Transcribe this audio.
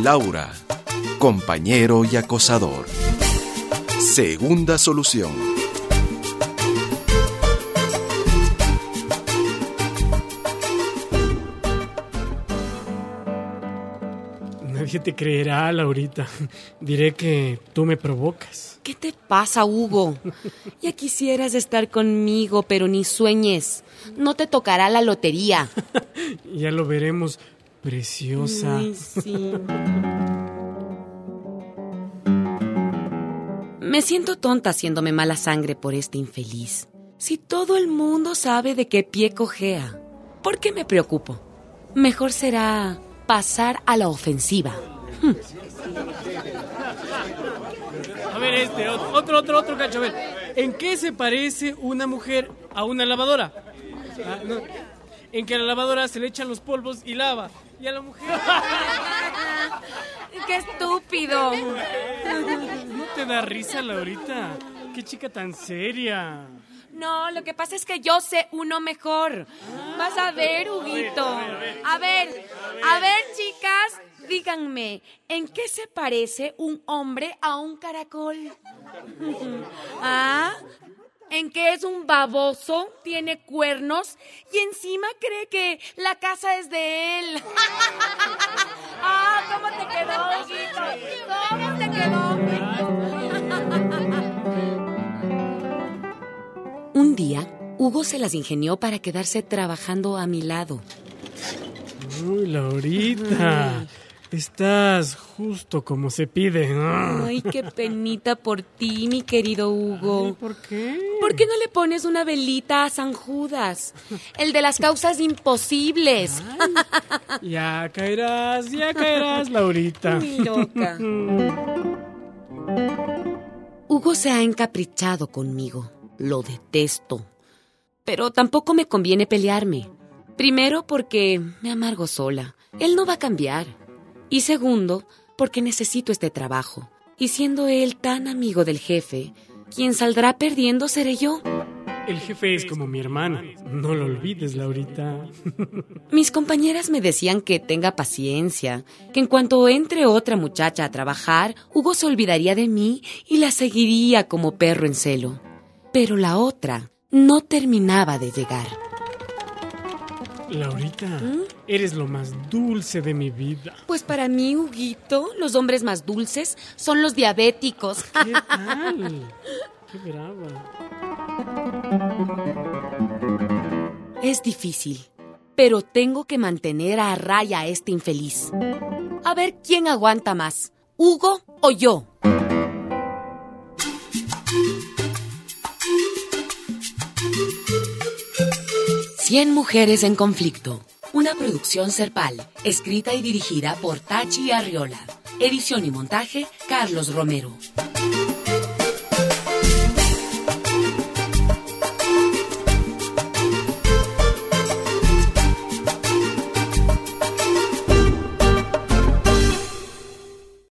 Laura, compañero y acosador. Segunda solución. Nadie te creerá, Laurita. Diré que tú me provocas. ¿Qué te pasa, Hugo? Ya quisieras estar conmigo, pero ni sueñes. No te tocará la lotería. Ya lo veremos, preciosa. Ay, sí. Me siento tonta haciéndome mala sangre por este infeliz. Si todo el mundo sabe de qué pie cojea, ¿por qué me preocupo? Mejor será pasar a la ofensiva. A ver, otro cacho. A ver, ¿en qué se parece una mujer a una lavadora? No. En que a la lavadora se le echan los polvos y lava. Y a la mujer... ¡Qué estúpido! ¿No te da risa, Laurita? ¡Qué chica tan seria! No, lo que pasa es que yo sé uno mejor. Vas a ver, Huguito. A ver, chicas, díganme, ¿en qué se parece un hombre a un caracol? ¿Ah? ¿En qué es un baboso, tiene cuernos y encima cree que la casa es de él? ¡Ah, cómo te quedó, Huguito! ¿Cómo te quedó? Un día, Hugo se las ingenió para quedarse trabajando a mi lado. Uy, Laurita, estás justo como se pide. Ay, qué penita por ti, mi querido Hugo. Ay, ¿por qué? ¿Por qué no le pones una velita a San Judas? El de las causas imposibles. Ay, ya caerás, Laurita. Muy loca. Hugo se ha encaprichado conmigo. Lo detesto. Pero tampoco me conviene pelearme. Primero, porque me amargo sola. Él no va a cambiar. Y segundo, porque necesito este trabajo. Y siendo él tan amigo del jefe, quien saldrá perdiendo seré yo. El jefe es como mi hermano. No lo olvides, Laurita. Mis compañeras me decían que tenga paciencia, que en cuanto entre otra muchacha a trabajar, Hugo se olvidaría de mí y la seguiría como perro en celo. Pero la otra no terminaba de llegar. Laurita, eres lo más dulce de mi vida. Pues para mí, Huguito, los hombres más dulces son los diabéticos. ¿Qué tal? ¡Qué brava! Es difícil, pero tengo que mantener a raya a este infeliz. A ver quién aguanta más, Hugo o yo. Cien mujeres en conflicto. Una producción Serpal, escrita y dirigida por Tachi Arriola. Edición y montaje, Carlos Romero.